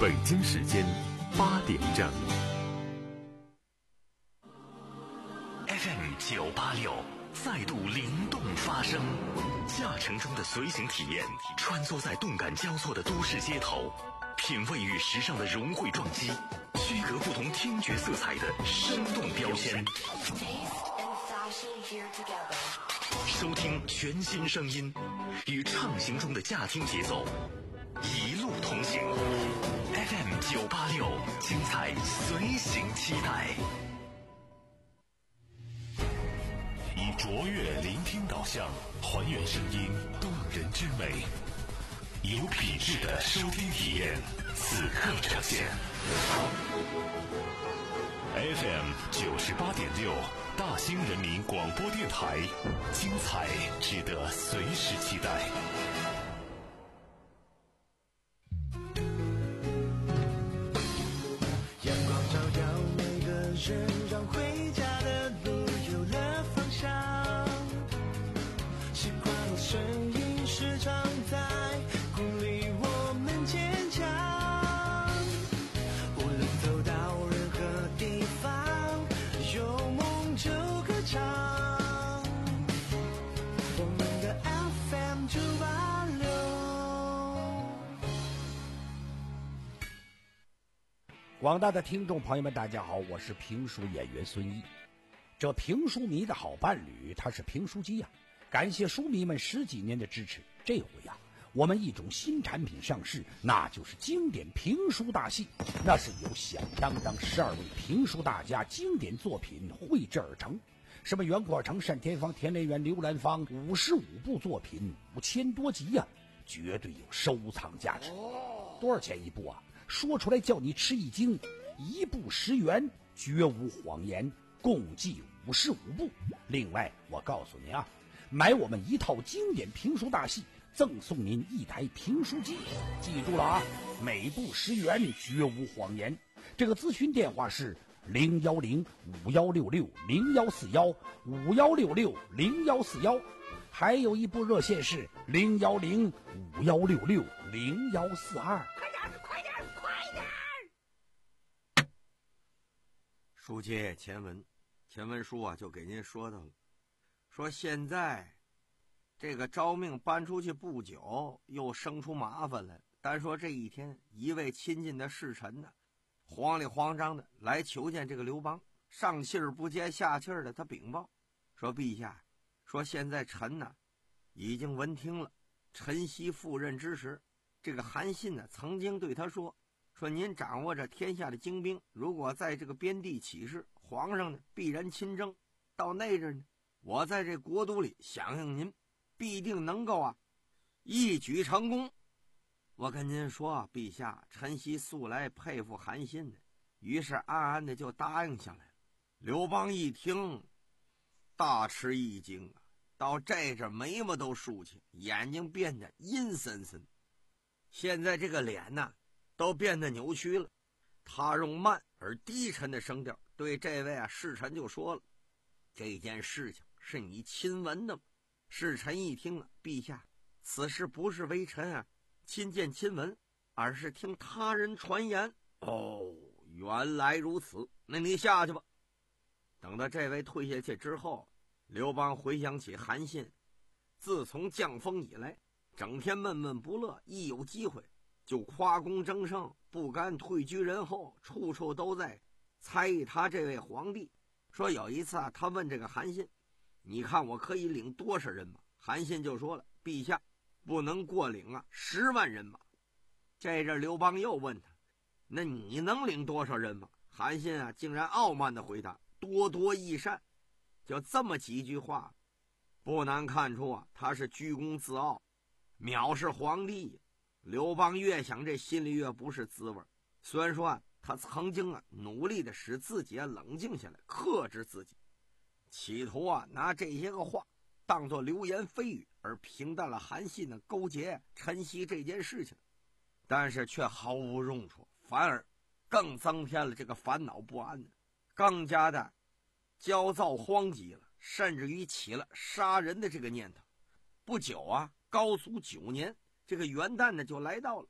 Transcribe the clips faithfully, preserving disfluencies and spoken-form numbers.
北京时间八点整。 F M 九八六再度灵动发声，驾乘中的随行体验，穿梭在动感交错的都市街头，品味与时尚的融汇撞击，区隔不同听觉色彩的生动标签。收听全新声音，与畅行中的驾听节奏，一路同行。F M 九八六，精彩随行期待。以卓越聆听导向，还原声音动人之美，有品质的收听体验，此刻呈现。F M 九十八点六，大兴人民广播电台，精彩值得随时期待。 阳光照耀每个人，让回家的路有了方向。习惯了声音时常在鼓励我们坚强。无论走到任何地方，有梦就歌唱。我们的 F M 九八六。 广大的听众朋友们大家好，我是评书演员孙一。这评书迷的好伴侣他是评书机呀、啊，感谢书迷们十几年的支持。这回呀、啊，我们一种新产品上市，那就是经典评书大戏。那是由响当当十二位评书大家经典作品绘制而成，什么袁阔成、单田芳、田连元、刘兰芳，五十五部作品，五千多集呀、啊，绝对有收藏价值。多少钱一部啊？说出来叫你吃一惊，一部十元，绝无谎言，共计五十五部。另外我告诉你啊，买我们一套经典评书大戏，赠送您一台评书机。记住了啊，每部十元，绝无谎言。这个咨询电话是零幺零五幺六六零幺四幺五幺六六零幺四幺，还有一部热线是零幺零五幺六六零幺四二。 书接前文，前文书啊就给您说到了，说现在这个招命搬出去不久，又生出麻烦来。单说这一天，一位亲近的侍臣呢，慌里慌张的来求见这个刘邦，上气儿不接下气儿的，他禀报说：“陛下，说现在臣呢已经闻听了，陈豨赴任之时，这个韩信呢曾经对他说。”说您掌握着天下的精兵，如果在这个边地起事，皇上呢必然亲征，到那阵呢，我在这国都里响应您，必定能够啊一举成功。我跟您说啊，陛下，陈豨素来佩服韩信的，于是暗暗的就答应下来了。刘邦一听，大吃一惊啊，到这阵眉毛都竖起，眼睛变得阴森森，现在这个脸呢都变得扭曲了。他用慢而低沉的声调对这位啊侍臣就说了：“这件事情是你亲闻的吗？”侍臣一听了，陛下，此事不是微臣啊亲见亲闻，而是听他人传言。哦，原来如此，那你下去吧。等到这位退下去之后，刘邦回想起韩信，自从降封以来，整天闷闷不乐，一有机会就夸功争胜，不甘退居人后，处处都在猜疑他这位皇帝。说有一次啊，他问这个韩信：“你看我可以领多少人马？”韩信就说了：“陛下，不能过领啊十万人马。”这阵刘邦又问他：“那你能领多少人马？”韩信啊，竟然傲慢的回答：“多多益善。”就这么几句话，不难看出啊，他是居功自傲，藐视皇帝。刘邦越想这心里越不是滋味。虽然说啊，他曾经啊努力的使自己啊冷静下来，克制自己，企图啊拿这些个话当作流言蜚语，而平淡了韩信的勾结陈豨这件事情，但是却毫无用处，反而更增添了这个烦恼不安呢，更加的焦躁慌急了，甚至于起了杀人的这个念头。不久啊，高祖九年。这个元旦呢就来到了，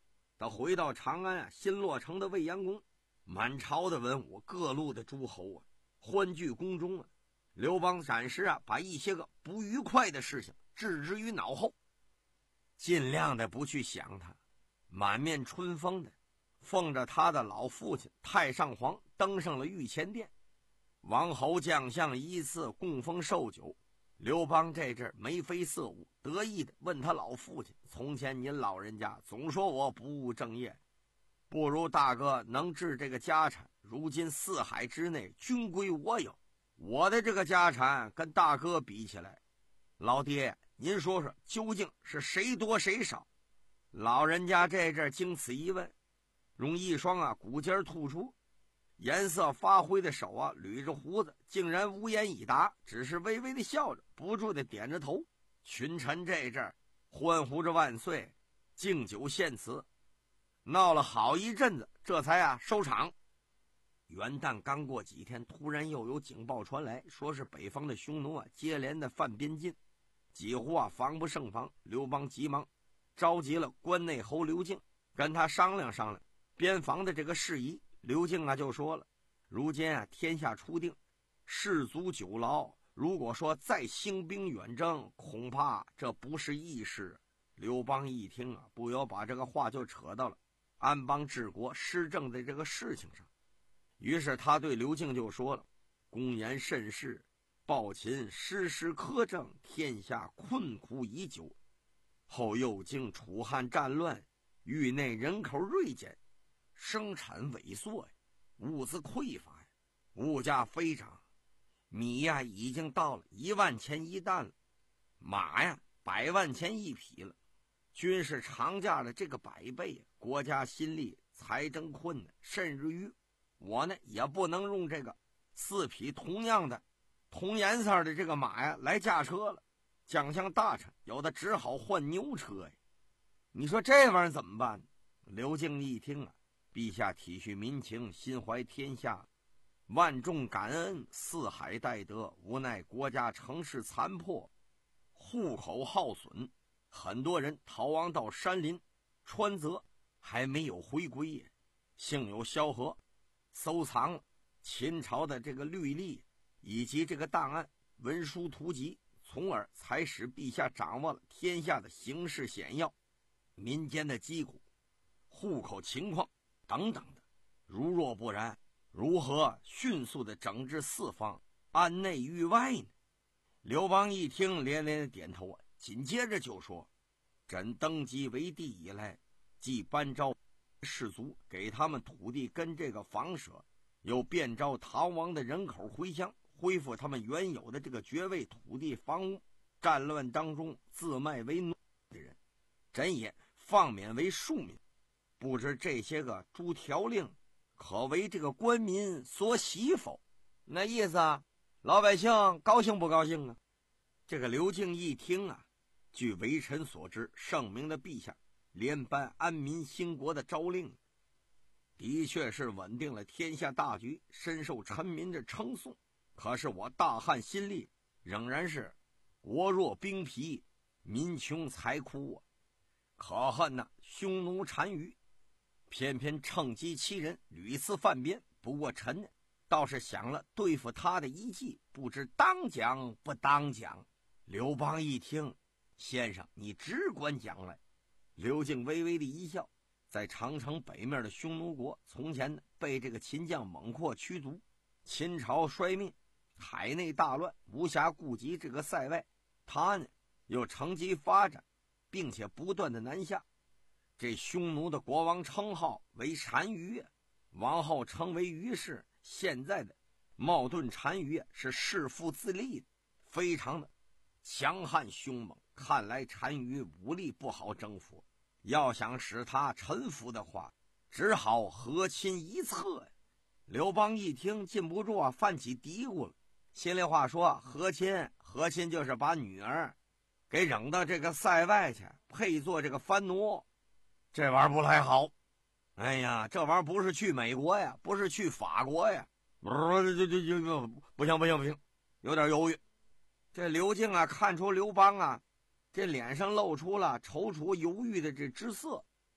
他回到长安啊，新落成的未央宫，满朝的文武，各路的诸侯啊，欢聚宫中啊。刘邦暂时啊，把一些个不愉快的事情置之于脑后，尽量的不去想他，满面春风的奉着他的老父亲太上皇登上了御前殿，王侯将相依次供封寿酒。刘邦这阵眉飞色舞，得意的问他老父亲：从前您老人家总说我不务正业，不如大哥能治这个家产，如今四海之内均归我有，我的这个家产跟大哥比起来，老爹您说说究竟是谁多谁少？老人家这阵经此一问，用一双啊骨尖突出颜色发灰的手啊捋着胡子，竟然无言以答，只是微微的笑着，不住的点着头。群臣这阵欢呼着万岁，敬酒献词，闹了好一阵子，这才啊收场。元旦刚过几天，突然又有警报传来，说是北方的匈奴啊接连的犯边境，几乎啊防不胜防。刘邦急忙召集了关内侯刘敬，跟他商量商量边防的这个事宜。刘敬啊就说了，如今啊天下初定，士卒久劳，如果说再兴兵远征，恐怕这不是易事。刘邦一听啊，不由把这个话就扯到了安邦治国施政的这个事情上。于是他对刘敬就说了，公言甚是，暴秦时时苛政，天下困苦已久，后又经楚汉战乱，域内人口锐减，生产萎缩呀，物资匮乏呀，物价飞涨，米呀已经到了一万钱一担了，马呀百万钱一匹了，均是长价的这个百倍呀。国家心力财政困难，甚至于我呢也不能用这个四匹同样的同颜色的这个马呀来驾车了，将相大臣有的只好换牛车呀。你说这玩意儿怎么办？刘敬一听啊，陛下体恤民情，心怀天下，万众感恩，四海待得，无奈国家城市残破，户口耗损，很多人逃亡到山林川泽，还没有回归。幸有萧何搜藏了秦朝的这个律例以及这个档案文书图籍，从而才使陛下掌握了天下的形势险要、民间的疾苦、户口情况等等的。如若不然，如何迅速的整治四方，安内御外呢？刘邦一听连连的点头啊，紧接着就说，朕登基为帝以来，既颁诏士卒给他们土地跟这个房舍，又变召逃亡的人口回乡，恢复他们原有的这个爵位、土地、房屋。战乱当中自卖为奴的人，朕也放免为庶民。不知这些个诸条令可为这个官民所喜否？那意思啊，老百姓高兴不高兴啊？这个刘敬一听啊，据微臣所知，圣明的陛下连颁安民兴国的诏令，的确是稳定了天下大局，深受臣民的称颂。可是我大汉心力仍然是国弱兵疲，民穷财枯啊！可恨呐，匈奴单于偏偏趁机欺人，屡次犯边。不过臣呢，倒是想了对付他的一计，不知当讲不当讲。刘邦一听，先生你只管讲来。刘敬微微的一笑，在长城北面的匈奴国，从前呢被这个秦将猛阔驱逐，秦朝衰灭，海内大乱，无暇顾及这个塞外。他呢又乘机发展，并且不断的南下。这匈奴的国王称号为单于，王后称为于氏。现在的冒顿单于是弑父自立的，非常的强悍凶猛。看来单于武力不好征服，要想使他臣服的话，只好和亲一策呀。刘邦一听，禁不住啊犯起嘀咕了。心里话说，和亲和亲就是把女儿给扔到这个塞外去，配做这个藩奴，这玩意儿不太好。哎呀，这玩意儿不是去美国呀，不是去法国呀，不是，这这这不行不行不行，有点犹豫。这刘敬啊，看出刘邦啊这脸上露出了踌躇犹豫的这之色，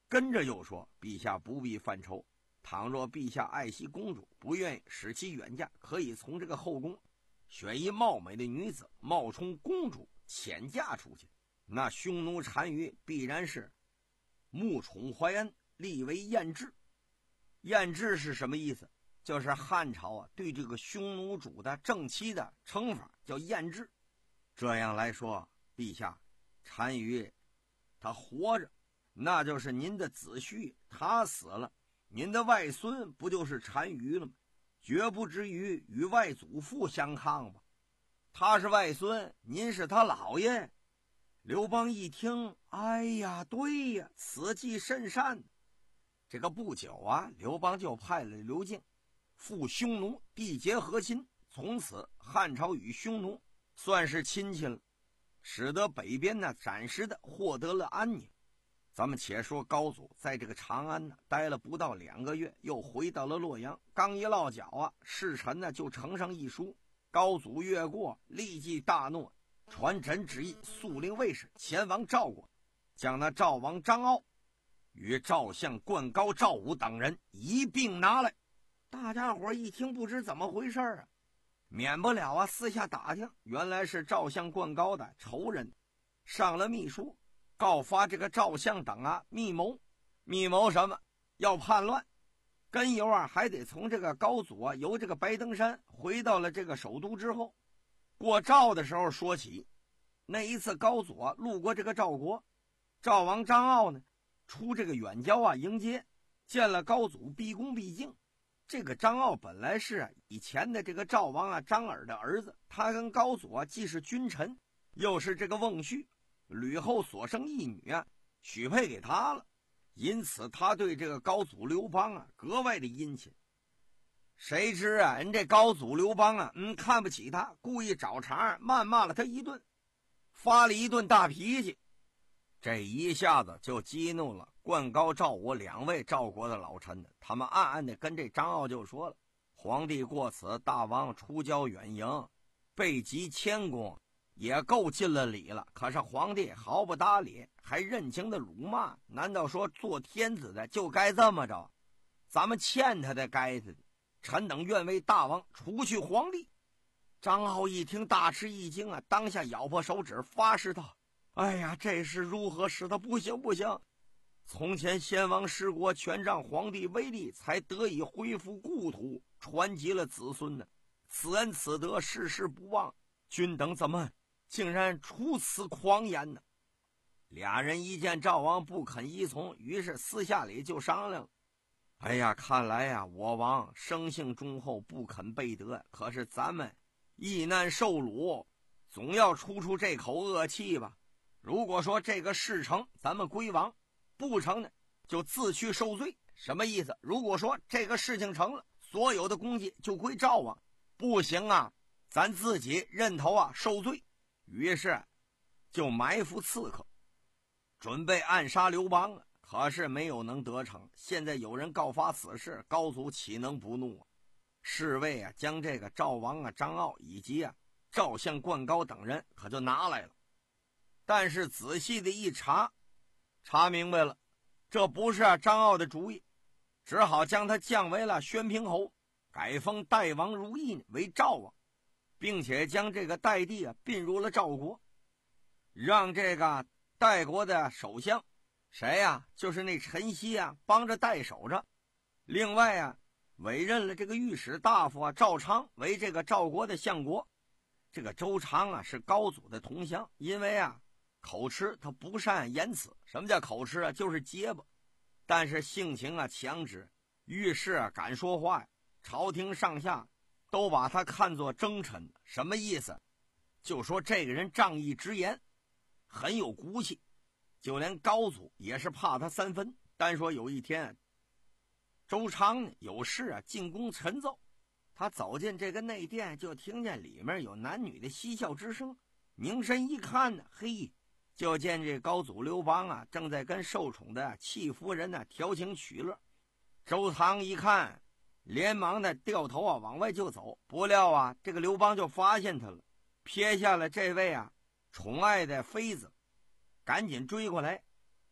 跟着又说：“陛下不必犯愁，倘若陛下爱惜公主，不愿意使其远嫁，可以从这个后宫选一貌美的女子，冒充公主遣嫁出去。那匈奴单于必然是慕宠怀恩，立为燕制。燕制是什么意思？就是汉朝啊对这个匈奴主的正妻的称法，叫燕制。这样来说，陛下，单于他活着，那就是您的子婿；他死了，您的外孙不就是单于了吗？绝不至于与外祖父相抗吧？他是外孙，您是他姥爷。”刘邦一听，哎呀，对呀，此计甚善。这个不久啊，刘邦就派了刘敬赴匈奴缔结和亲，从此汉朝与匈奴算是亲戚了，使得北边呢暂时的获得了安宁。咱们且说高祖在这个长安呢待了不到两个月，又回到了洛阳。刚一落脚啊，侍臣呢就呈上一书，高祖越过，立即大怒，传朕旨意，速令卫士前往赵国，将那赵王张敖与赵相灌高、赵武等人一并拿来。大家伙一听不知怎么回事啊，免不了啊私下打听，原来是赵相灌高的仇人上了密书，告发这个赵相等啊密谋。密谋什么？要叛乱。根由啊还得从这个高祖啊由这个白登山回到了这个首都之后，过赵的时候说起。那一次高祖啊路过这个赵国，赵王张敖呢出这个远郊啊迎接，见了高祖毕恭毕敬。这个张敖本来是啊以前的这个赵王啊张耳的儿子，他跟高祖啊既是君臣，又是这个翁婿，吕后所生一女啊许配给他了，因此他对这个高祖刘邦啊格外的殷勤。谁知啊人这高祖刘邦啊嗯看不起他，故意找茬谩骂了他一顿，发了一顿大脾气。这一下子就激怒了灌高、赵武两位赵国的老臣，他们暗暗的跟这张敖就说了：皇帝过此，大王出郊远迎，备极谦恭，也够尽了礼了。可是皇帝毫不搭理，还任情的辱骂，难道说做天子的就该这么着？咱们欠他的该他的，臣等愿为大王除去皇帝。张敖一听大吃一惊啊，当下咬破手指发誓道：哎呀，这是如何使的？不行不行！从前先王失国，全仗皇帝威力，才得以恢复故土，传及了子孙呢。此恩此德，世世不忘。君等怎么竟然出此狂言呢？俩人一见赵王不肯依从，于是私下里就商量了。哎呀，看来呀，我王生性忠厚，不肯背德。可是咱们遇难受辱，总要出出这口恶气吧。如果说这个事成，咱们归王；不成呢，就自去受罪。什么意思？如果说这个事情成了，所有的功绩就归赵王；不行啊，咱自己认头啊受罪。于是就埋伏刺客，准备暗杀刘邦啊。可是没有能得逞。现在有人告发此事，高祖岂能不怒啊？侍卫啊将这个赵王啊张敖以及啊赵相灌高等人可就拿来了。但是仔细的一查，查明白了，这不是啊张敖的主意，只好将他降为了宣平侯，改封代王如意为赵王，并且将这个代地啊并入了赵国，让这个代国的首相谁呀、啊？就是那陈豨啊帮着代守着。另外啊委任了这个御史大夫啊赵昌为这个赵国的相国。这个周昌啊是高祖的同乡，因为啊口吃，他不善言辞。什么叫口吃啊？就是结巴。但是性情啊强直，遇事啊敢说话呀，朝廷上下都把他看作忠臣。什么意思？就说这个人仗义直言，很有骨气，就连高祖也是怕他三分。单说有一天，周昌呢有事啊进宫陈奏，他走进这个内殿，就听见里面有男女的嬉笑之声。凝神一看呢，嘿，就见这高祖刘邦啊正在跟受宠的戚夫人呢调情取乐。周仓一看，连忙的掉头啊往外就走。不料啊这个刘邦就发现他了，瞥下了这位啊宠爱的妃子，赶紧追过来，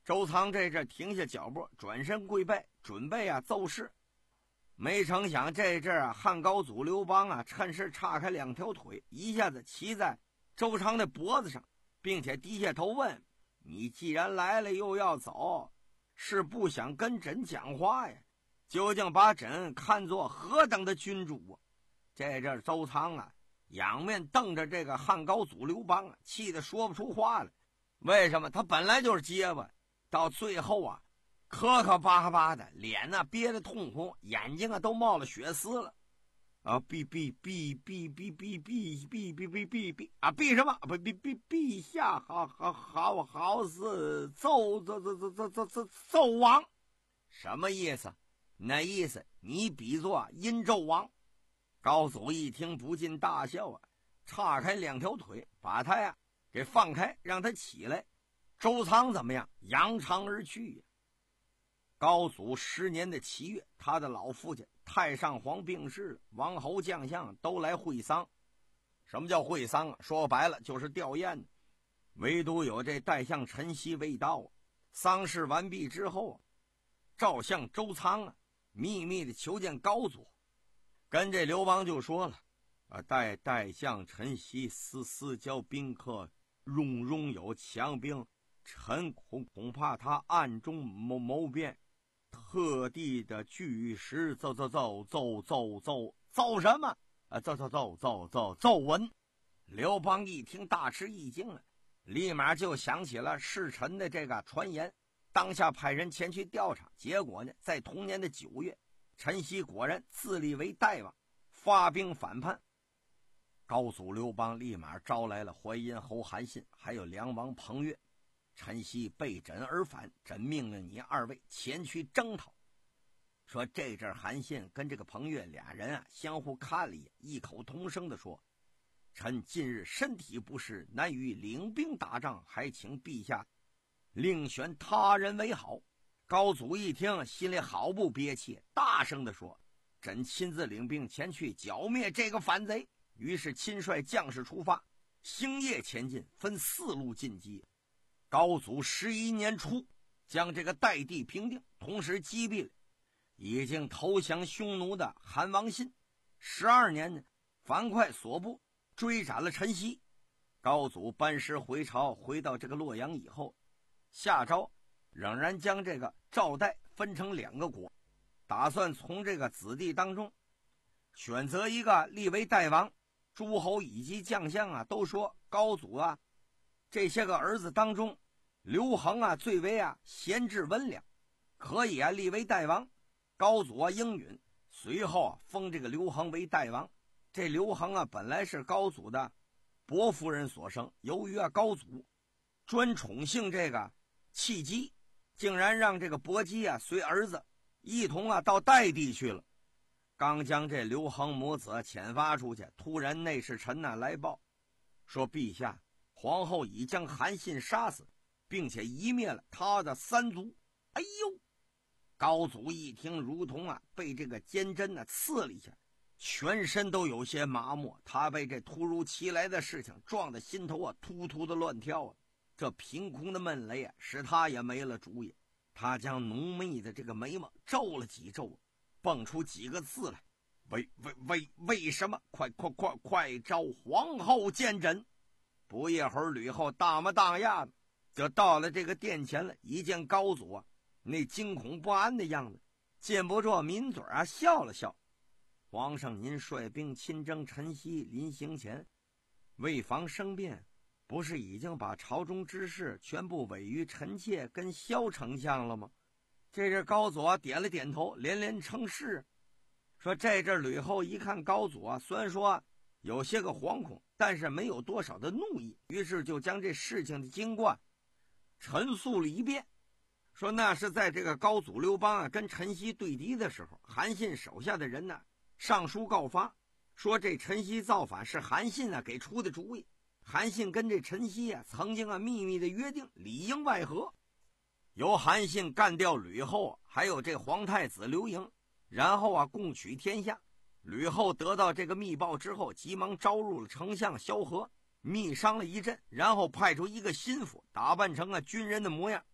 周仓这阵停下脚步，转身跪拜，准备啊奏事。没成想这阵啊，汉高祖刘邦啊，趁势岔开两条腿，一下子骑在周仓的脖子上，并且低下头问：“你既然来了又要走，是不想跟朕讲话呀？究竟把朕看作何等的君主啊？”这阵周仓啊，仰面瞪着这个汉高祖刘邦啊，气得说不出话来。为什么？他本来就是结巴，到最后啊，磕磕巴巴的，脸呢、啊、憋得通红，眼睛啊都冒了血丝了。啊，陛陛陛陛陛陛陛陛陛陛陛陛啊，陛什么？不陛陛陛下，好好好好似纣纣纣纣纣纣纣纣王，什么意思？那意思你比作殷纣王。高祖一听不禁大笑啊，岔开两条腿，把他呀给放开，让他起来。周仓怎么样？扬长而去呀。高祖十年的七月，他的老父亲太上皇病逝了，王侯将相都来会丧。什么叫会丧啊？说白了就是吊唁。唯独有这代相陈豨未到啊。丧事完毕之后啊，赵相周仓啊秘密的求见高祖，跟这刘邦就说了啊，代代相陈豨私私交宾客，荣荣有强兵，臣恐恐怕他暗中谋谋变，特地的据实奏奏奏奏奏奏奏什么啊？奏奏奏奏奏奏文。刘邦一听大吃一惊了，立马就想起了侍臣的这个传言，当下派人前去调查。结果呢，在同年的九月，陈豨果然自立为代王，发兵反叛。高祖刘邦立马招来了淮阴侯韩信，还有梁王彭越。陈豨被朕而返，朕命令你二位前去征讨。说这阵韩信跟这个彭越俩人啊相互看了一眼，异口同声地说：“臣近日身体不适，难于领兵打仗，还请陛下另选他人为好。”高祖一听，心里好不憋气，大声地说：“朕亲自领兵前去剿灭这个反贼。”于是亲率将士出发，星夜前进，分四路进击。高祖十一年初，将这个代地平定，同时击毙了已经投降匈奴的韩王信。十二年呢，樊哙所部追斩了陈豨。高祖班师回朝，回到这个洛阳以后，下诏仍然将这个赵代分成两个国，打算从这个子弟当中选择一个立为代王。诸侯以及将相啊都说高祖啊这些个儿子当中，刘恒啊最为啊贤智温良，可以啊立为代王。高祖啊应允，随后啊封这个刘恒为代王。这刘恒啊本来是高祖的伯夫人所生，由于啊高祖专宠幸这个戚姬，竟然让这个伯姬啊随儿子一同啊到代地去了。刚将这刘恒母子遣发出去，突然内侍臣呢来报说，陛下，皇后已将韩信杀死，并且夷灭了他的三族。哎呦！高祖一听，如同啊被这个尖针呢刺了一下，全身都有些麻木。他被这突如其来的事情撞得心头啊突突的乱跳啊。这凭空的闷雷啊，使他也没了主意。他将浓密的这个眉毛皱了几皱，蹦出几个字来：为为为为什么？快快快快召皇后见朕！不一会儿，吕后大模大样的就到了这个殿前了。一见高祖啊那惊恐不安的样子，禁不住抿嘴啊笑了笑。皇上您率兵亲征陈豨，临行前为防生变，不是已经把朝中之事全部委于臣妾跟萧丞相了吗？这阵高祖啊点了点头，连连称是。说这阵吕后一看高祖啊，虽然说有些个惶恐，但是没有多少的怒意，于是就将这事情的经过陈述了一遍。说那是在这个高祖刘邦啊跟陈豨对敌的时候，韩信手下的人呢上书告发，说这陈豨造反是韩信啊给出的主意。韩信跟这陈豨啊曾经啊秘密的约定，里应外合，由韩信干掉吕后，还有这皇太子刘盈，然后啊共取天下。吕后得到这个密报之后，急忙招入了丞相萧何，密商了一阵，然后派出一个心腹，打扮成啊军人的模样，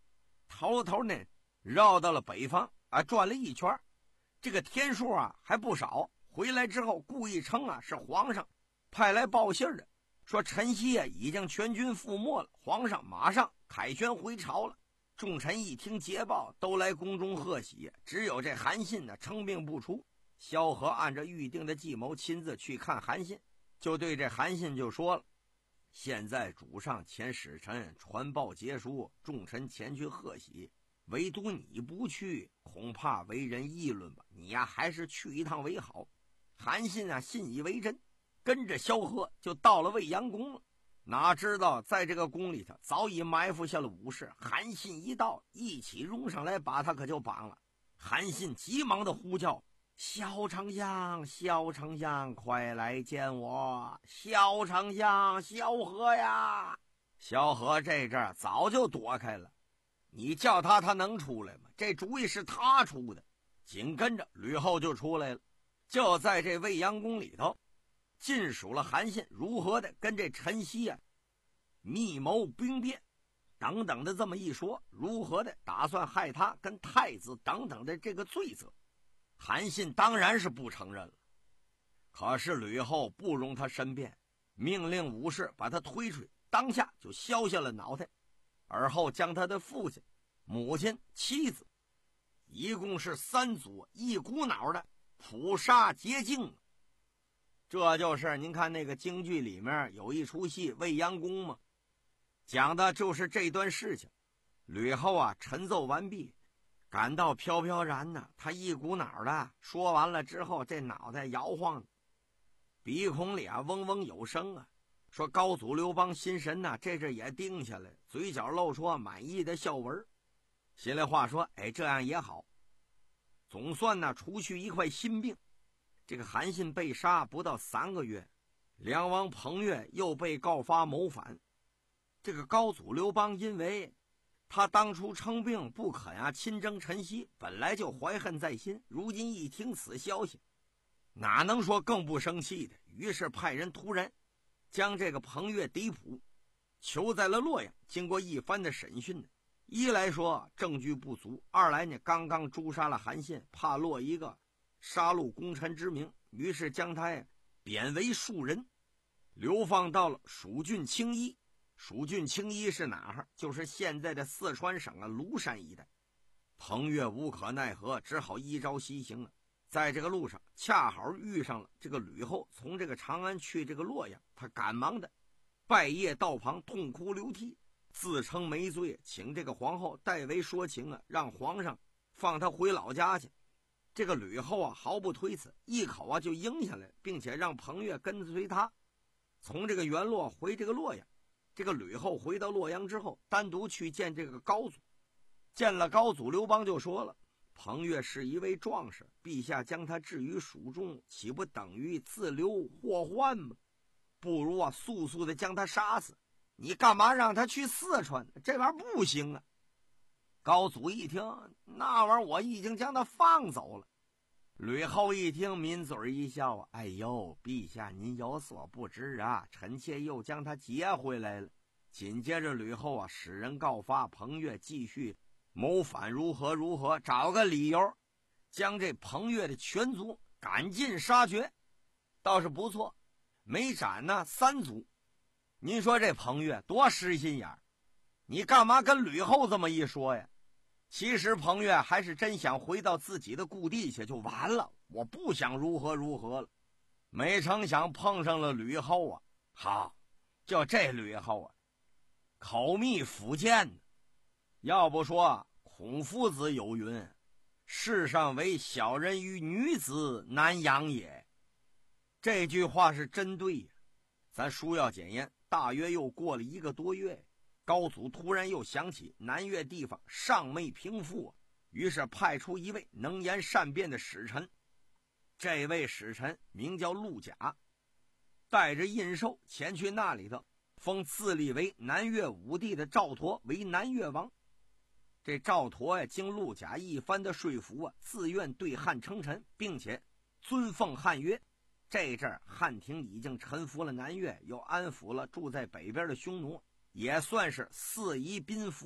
头头呢绕到了北方啊，转了一圈，这个天数啊还不少。回来之后故意称啊是皇上派来报信的，说陈曦啊已经全军覆没了，皇上马上凯旋回朝了。众臣一听捷报，都来宫中贺喜，只有这韩信呢称病不出。萧何按照预定的计谋，亲自去看韩信，就对这韩信就说了：现在主上遣使臣传报捷书，众臣前去贺喜，唯独你不去，恐怕为人议论吧，你呀还是去一趟为好。韩信啊信以为真，跟着萧何就到了未央宫了。哪知道在这个宫里头早已埋伏下了武士，韩信一到，一起拥上来把他可就绑了。韩信急忙的呼叫：萧丞相，萧丞相，快来见我！萧丞相，萧何呀！萧何这阵儿早就躲开了，你叫他他能出来吗？这主意是他出的。紧跟着吕后就出来了，就在这未央宫里头尽数了韩信如何的跟这陈曦啊密谋兵变等等的这么一说，如何的打算害他跟太子等等的这个罪责。韩信当然是不承认了，可是吕后不容他申辩，命令武士把他推出去，当下就削下了脑袋，而后将他的父亲、母亲、妻子一共是三族一股脑的捕杀洁净。这就是您看那个京剧里面有一出戏《未央宫》嘛，讲的就是这段事情。吕后啊陈奏完毕，感到飘飘然呢，他一股脑的说完了之后，这脑袋摇晃，鼻孔里啊嗡嗡有声啊。说高祖刘邦心神呐、啊，这阵也定下来，嘴角露出满意的笑纹。心里话说，哎，这样也好，总算呢除去一块心病。这个韩信被杀不到三个月，梁王彭越又被告发谋反。这个高祖刘邦因为他当初称病不肯啊亲征陈曦，本来就怀恨在心，如今一听此消息，哪能说更不生气的？于是派人突然将这个彭越逮捕，囚在了洛阳。经过一番的审讯呢，一来说证据不足，二来呢刚刚诛杀了韩信，怕落一个杀戮功臣之名，于是将他呀贬为庶人，流放到了蜀郡青衣。蜀郡青衣是哪儿？就是现在的四川省啊庐山一带。彭越无可奈何，只好依招西行了。在这个路上恰好遇上了这个吕后从这个长安去这个洛阳，他赶忙的拜谒道旁，痛哭流涕，自称没罪，请这个皇后代为说情啊，让皇上放他回老家去。这个吕后啊毫不推辞，一口啊就应下来，并且让彭越跟随他从这个元洛回这个洛阳。这个吕后回到洛阳之后，单独去见这个高祖。见了高祖，刘邦就说了：彭越是一位壮士，陛下将他置于蜀中，岂不等于自留祸患吗？不如啊速速的将他杀死，你干嘛让他去四川？这玩意儿不行啊。高祖一听，那玩意儿我已经将他放走了。吕后一听，抿嘴一笑，哎呦，陛下您有所不知啊，臣妾又将他接回来了。紧接着吕后啊使人告发彭越继续谋反如何如何，找个理由将这彭越的全族赶尽杀绝。倒是不错，没斩呢三族。您说这彭越多实心眼，你干嘛跟吕后这么一说呀？其实彭越还是真想回到自己的故地去就完了，我不想如何如何了。没成想碰上了吕后啊，好，就这吕后啊口蜜腹剑呢。要不说孔夫子有云，世上唯小人与女子难养也，这句话是真对呀。咱书要检验，大约又过了一个多月，高祖突然又想起南越地方尚未平复，于是派出一位能言善辩的使臣。这位使臣名叫陆贾，带着印绶前去那里头，封自立为南越武帝的赵佗为南越王。这赵佗呀，经陆贾一番的说服啊，自愿对汉称臣，并且尊奉汉约。这阵儿汉廷已经臣服了南越，又安抚了住在北边的匈奴，也算是四夷宾服了。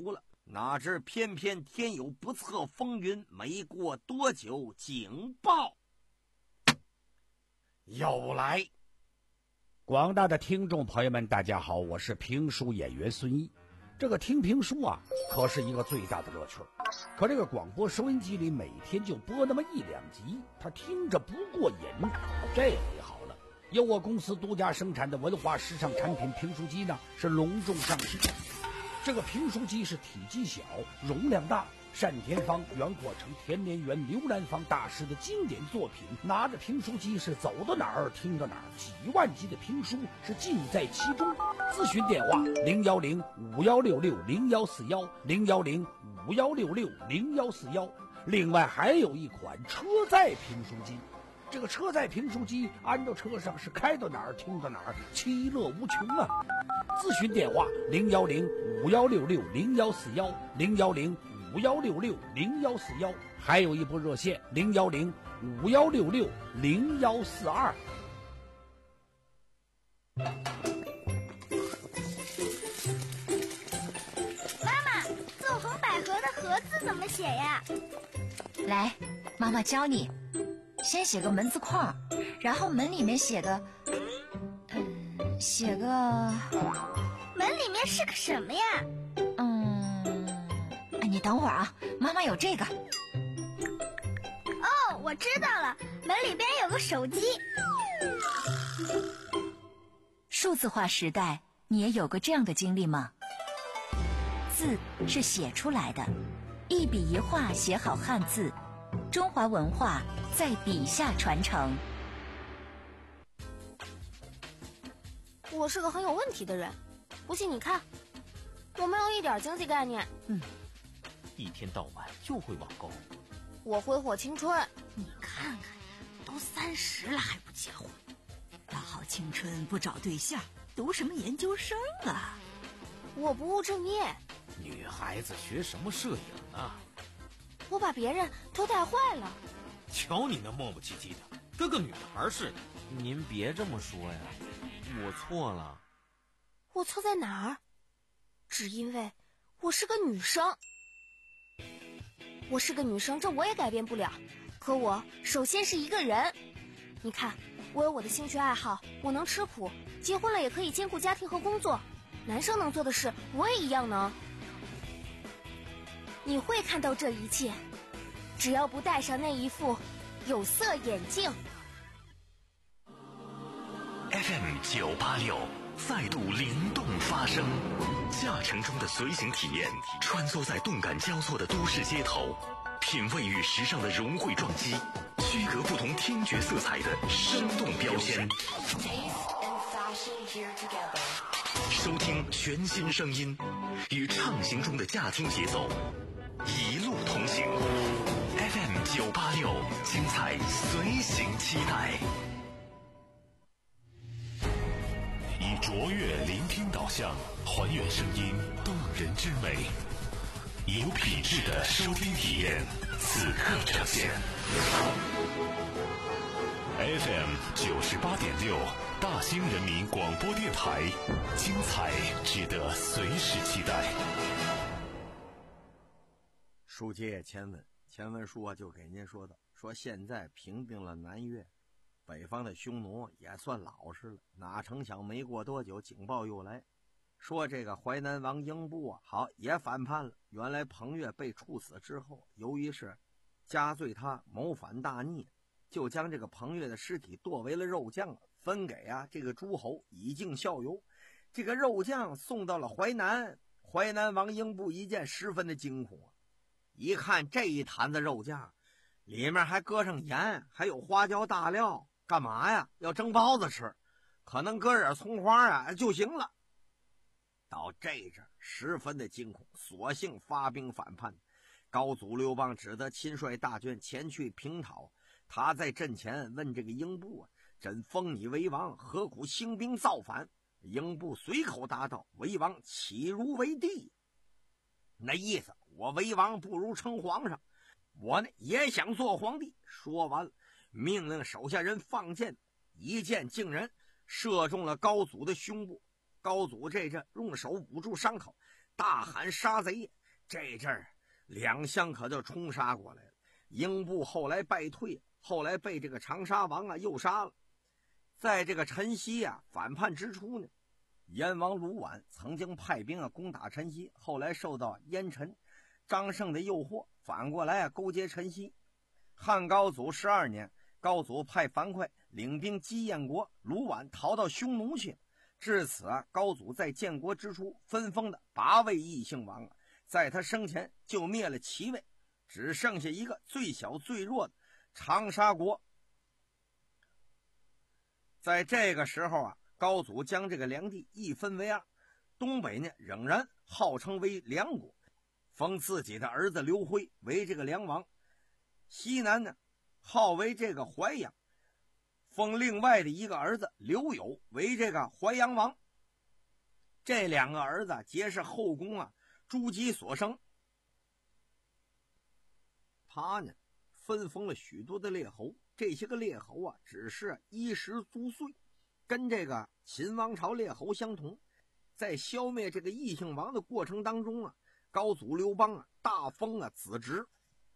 哪知偏偏天有不测风云，没过多久，警报又来。 广大的听众朋友们，大家好，我是评书演员孙一。这个听评书啊，可是一个最大的乐趣。可这个广播收音机里每天就播那么一两集，他听着不过瘾。这回好了，由我公司独家生产的文化时尚产品评书机呢，是隆重上市。这个评书机是体积小，容量大，单田芳、袁阔成、田连元、刘兰芳大师的经典作品，拿着评书机是走到哪儿听到哪儿，几万集的评书是尽在其中。咨询电话零幺零五幺六六零幺四幺零幺零五幺六六零幺四幺。另外还有一款车载评书机，这个车载评书机安到车上是开到哪儿听到哪儿，其乐无穷啊！咨询电话零幺零五幺六六零幺四幺零幺零五幺六六零幺四幺，还有一部热线零幺零五幺六六零幺四二。 妈妈，纵横捭阖的阖字怎么写呀？ 来，妈妈教你。先写个门字框，然后门里面写个，嗯，写个， 门里面是个什么呀？ 嗯，你等会儿啊，妈妈有这个。 哦，我知道了，门里边有个手机。 数字化时代，你也有过这样的经历吗？字是写出来的，一笔一画写好汉字，中华文化在笔下传承。 我是个很有问题的人，不信你看，我没有一点经济概念。 嗯，一天到晚就会网购。 我挥霍青春。 你看看，都三十了还不结婚，大好青春不找对象，读什么研究生啊？ 我不务正业。 女孩子学什么摄影啊？ 我把别人都带坏了。 瞧你那磨磨唧唧的，跟个女孩似的。 您别这么说呀，我错了。 我错在哪儿？只因为我是个女生。我是个女生，这我也改变不了。可我首先是一个人。你看，我有我的兴趣爱好，我能吃苦，结婚了也可以兼顾家庭和工作。男生能做的事，我也一样能。你会看到这一切，只要不戴上那一副有色眼镜。 F M 九八六再度灵动发声，驾乘中的随行体验，穿梭在动感交错的都市街头，品味与时尚的融汇撞击，区隔不同听觉色彩的生动标签。收听全新声音，与畅行中的驾听节奏一路同行。F M 九八六，精彩随行期待。 以卓越聆听导向，还原声音动人之美，有品质的收听体验，此刻呈现。F M 九十八点六，大兴人民广播电台，精彩值得随时期待。 书接前文，前文书啊就给您说的，说现在平定了南越，北方的匈奴也算老实了，哪成想没过多久，警报又来，说这个淮南王英布啊，好也反叛了。原来彭越被处死之后，由于是加罪他谋反大逆，就将这个彭越的尸体剁为了肉酱，分给啊这个诸侯以儆效尤。这个肉酱送到了淮南，淮南王英布一见十分的惊恐啊，一看这一坛子肉酱，里面还搁上盐，还有花椒大料，干嘛呀？要蒸包子吃，可能搁点葱花啊就行了。到这阵十分的惊恐，索性发兵反叛。高祖刘邦只得亲率大军前去平讨。他在阵前问这个英布啊：“朕封你为王，何苦兴兵造反？”英布随口答道：“为王岂如为帝？”那意思，我为王不如称皇上，我呢也想做皇帝。说完，命令手下人放箭，一箭竟然射中了高祖的胸部。高祖这阵用手捂住伤口，大喊杀贼。 这阵儿两相可就冲杀过来了。英布后来败退，后来被这个长沙王啊又杀了。在这个陈豨啊反叛之初呢，燕王卢绾曾经派兵啊攻打陈豨，后来受到燕臣张胜的诱惑，反过来啊勾结陈豨。汉高祖十二年，高祖派樊哙领兵击燕国，卢绾逃到匈奴去。至此啊，高祖在建国之初分封的八位异姓王啊，在他生前就灭了七位，只剩下一个最小最弱的长沙国。在这个时候啊，高祖将这个梁地一分为二，东北呢仍然号称为梁国，封自己的儿子刘辉为这个梁王，西南呢号为这个淮阳，封另外的一个儿子刘友为这个淮阳王。这两个儿子皆是后宫啊诸姬所生。他呢分封了许多的列侯，这些个列侯啊只是衣食足岁，跟这个秦王朝列侯相同。在消灭这个异姓王的过程当中啊，高祖刘邦啊大封啊子侄，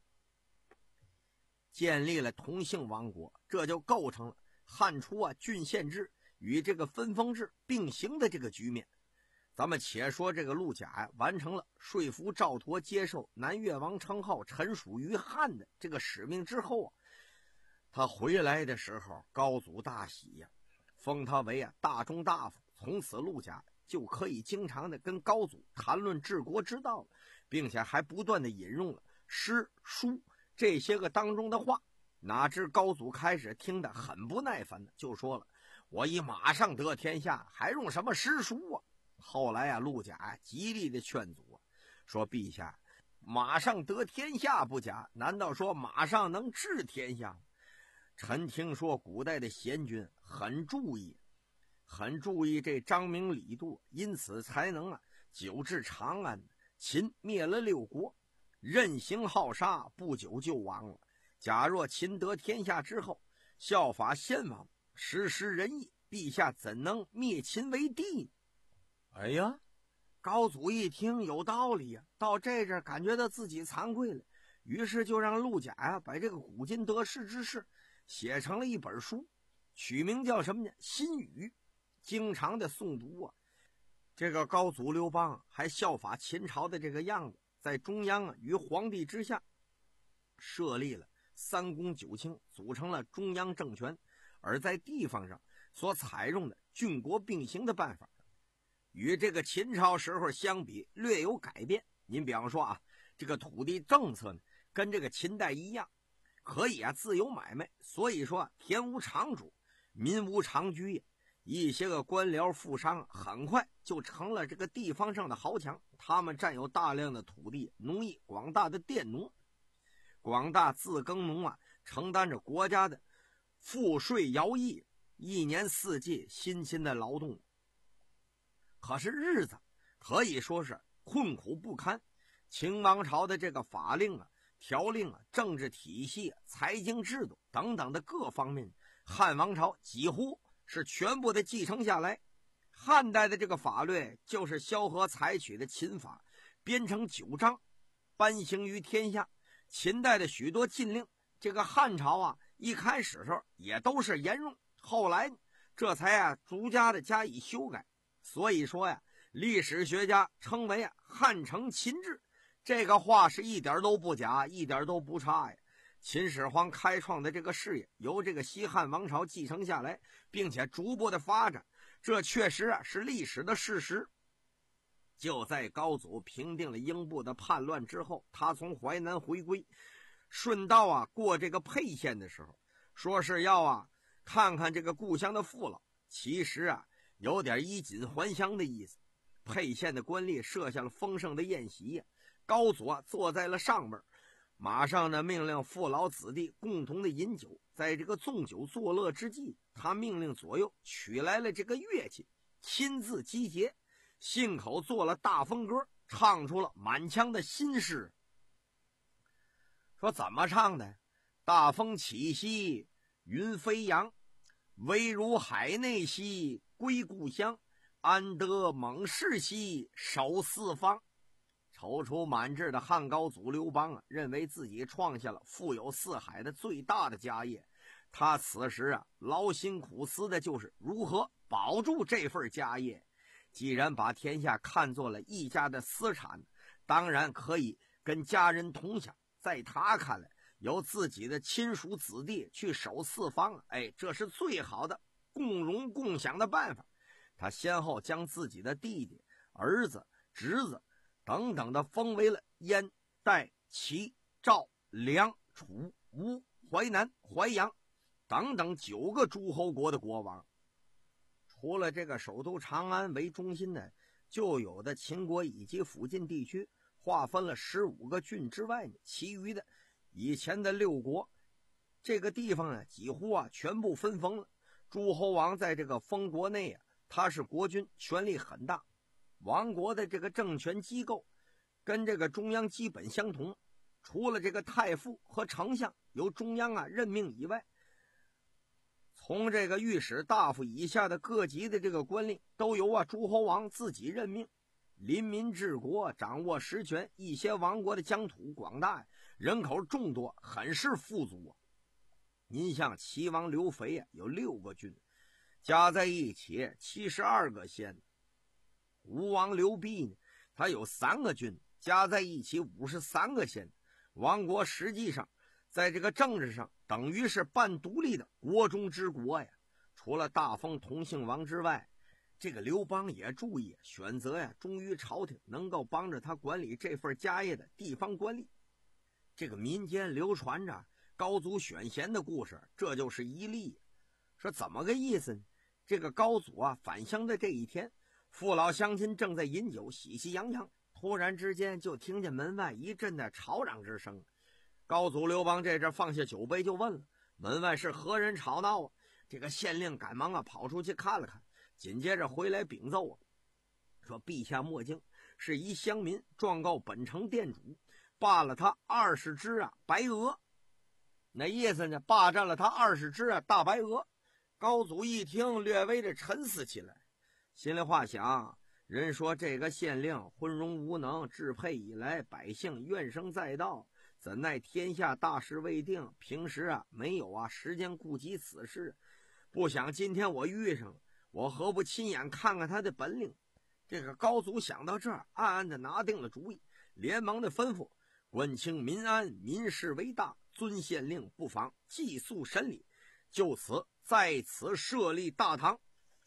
建立了同姓王国，这就构成了汉初啊郡县制与这个分封制并行的这个局面。咱们且说这个陆贾呀，完成了说服赵佗接受南越王称号，臣属于汉的这个使命之后啊，他回来的时候，高祖大喜呀，封他为啊大中大夫。从此陆贾就可以经常的跟高祖谈论治国之道，并且还不断的引用了诗书这些个当中的话。哪知高祖开始听得很不耐烦的，就说了：“我已马上得天下，还用什么诗书啊？”后来啊，陆贾啊极力的劝阻啊，说：“陛下，马上得天下不假，难道说马上能治天下吗？臣听说古代的贤君很注意，很注意这张明李杜，因此才能啊久治长安。秦灭了六国，任行好杀，不久就亡了。假若秦得天下之后，效法先王，实施仁义，陛下怎能灭秦为帝呢？”哎呀，高祖一听有道理呀、啊，到这阵感觉到自己惭愧了，于是就让陆贾呀、啊、把这个古今得失之事写成了一本书，取名叫什么呢？新语，经常的诵读啊。这个高祖刘邦还效法秦朝的这个样子，在中央啊与皇帝之下设立了三公九卿，组成了中央政权，而在地方上所采用的郡国并行的办法与这个秦朝时候相比略有改变。您比方说啊，这个土地政策呢跟这个秦代一样，可以啊自由买卖，所以说田无常主，民无常居呀。一些个官僚富商很快就成了这个地方上的豪强，他们占有大量的土地，奴役广大的佃农，广大自耕农啊承担着国家的赋税徭役，一年四季辛勤的劳动。可是日子可以说是困苦不堪，秦王朝的这个法令啊、条令啊、政治体系、财经制度等等的各方面，汉王朝几乎是全部的继承下来。汉代的这个法律就是萧何采取的秦法，编成九章，颁行于天下。秦代的许多禁令，这个汉朝啊一开始的时候也都是沿用，后来这才啊逐家的加以修改。所以说呀，历史学家称为啊汉承秦制，这个话是一点都不假，一点都不差呀。秦始皇开创的这个事业由这个西汉王朝继承下来，并且逐步的发展，这确实啊是历史的事实。就在高祖平定了英布的叛乱之后，他从淮南回归，顺道啊过这个沛县的时候，说是要啊看看这个故乡的父老，其实啊有点衣锦还乡的意思。沛县的官吏设下了丰盛的宴席呀、啊，高祖啊坐在了上边，马上呢命令父老子弟共同的饮酒。在这个纵酒作乐之际，他命令左右取来了这个乐器，亲自集结，信口做了大风歌，唱出了满腔的心事。说怎么唱的？大风起兮云飞扬，唯如海内兮归故乡，安得猛士兮守四方。 踌躇满志的汉高祖刘邦啊，认为自己创下了富有四海的最大的家业。他此时啊，劳心苦思的就是如何保住这份家业。既然把天下看作了一家的私产，当然可以跟家人同享。在他看来，由自己的亲属子弟去守四方，哎，这是最好的共荣共享的办法。他先后将自己的弟弟、儿子、侄子等等的封为了燕、代、齐、赵、梁、楚、吴、淮南、淮阳等等九个诸侯国的国王。除了这个首都长安为中心的旧有的秦国以及附近地区划分了十五个郡之外呢，其余的以前的六国这个地方呢，几乎啊全部分封了。诸侯王在这个封国内啊，他是国君，权力很大。王国的这个政权机构跟这个中央基本相同，除了这个太傅和丞相由中央啊任命以外，从这个御史大夫以下的各级的这个官吏都由啊诸侯王自己任命。临民治国，掌握实权，一些王国的疆土广大，人口众多，很是富足啊。您像齐王刘肥啊，有六个郡，加在一起七十二个县。吴王刘濞呢，他有三个郡，加在一起五十三个县。王国实际上在这个政治上等于是半独立的国中之国呀。除了大封同姓王之外，这个刘邦也注意选择呀忠于朝廷，能够帮着他管理这份家业的地方官吏。这个民间流传着高祖选贤的故事，这就是一例。说怎么个意思呢？这个高祖啊返乡的这一天，父老乡亲正在饮酒喜气洋洋，突然之间就听见门外一阵的吵嚷之声。高祖刘邦这阵放下酒杯就问了，门外是何人吵闹啊？这个县令赶忙啊跑出去看了看，紧接着回来禀奏啊，说陛下莫惊，是一乡民状告本城店主，罢了他二十只啊白鹅。那意思呢，霸占了他二十只啊大白鹅。高祖一听，略微的沉思起来，心里话想，人说这个县令昏庸无能，治配以来百姓怨声载道，怎奈天下大事未定，平时啊没有啊时间顾及此事，不想今天我遇上了，我何不亲眼看看他的本领？这个高祖想到这儿，暗暗的拿定了主意，连忙的吩咐关清民安，民事为大，遵县令不妨寄宿审理，就此在此设立大堂，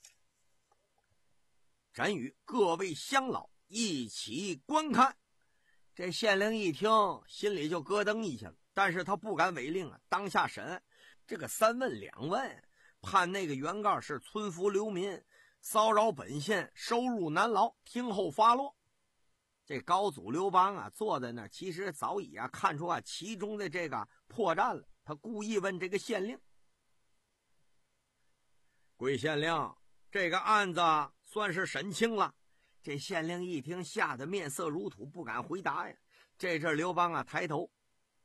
朕与各位乡老一起观看。这县令一听，心里就咯噔一下了，但是他不敢违令啊，当下审。这个三问两问，判那个原告是村夫流民，骚扰本县，收入难劳，听候发落。这高祖刘邦啊坐在那儿，其实早已啊看出啊其中的这个破绽了。他故意问这个县令，贵县令，这个案子算是审清了。这县令一听，吓得面色如土，不敢回答呀。这阵刘邦啊抬头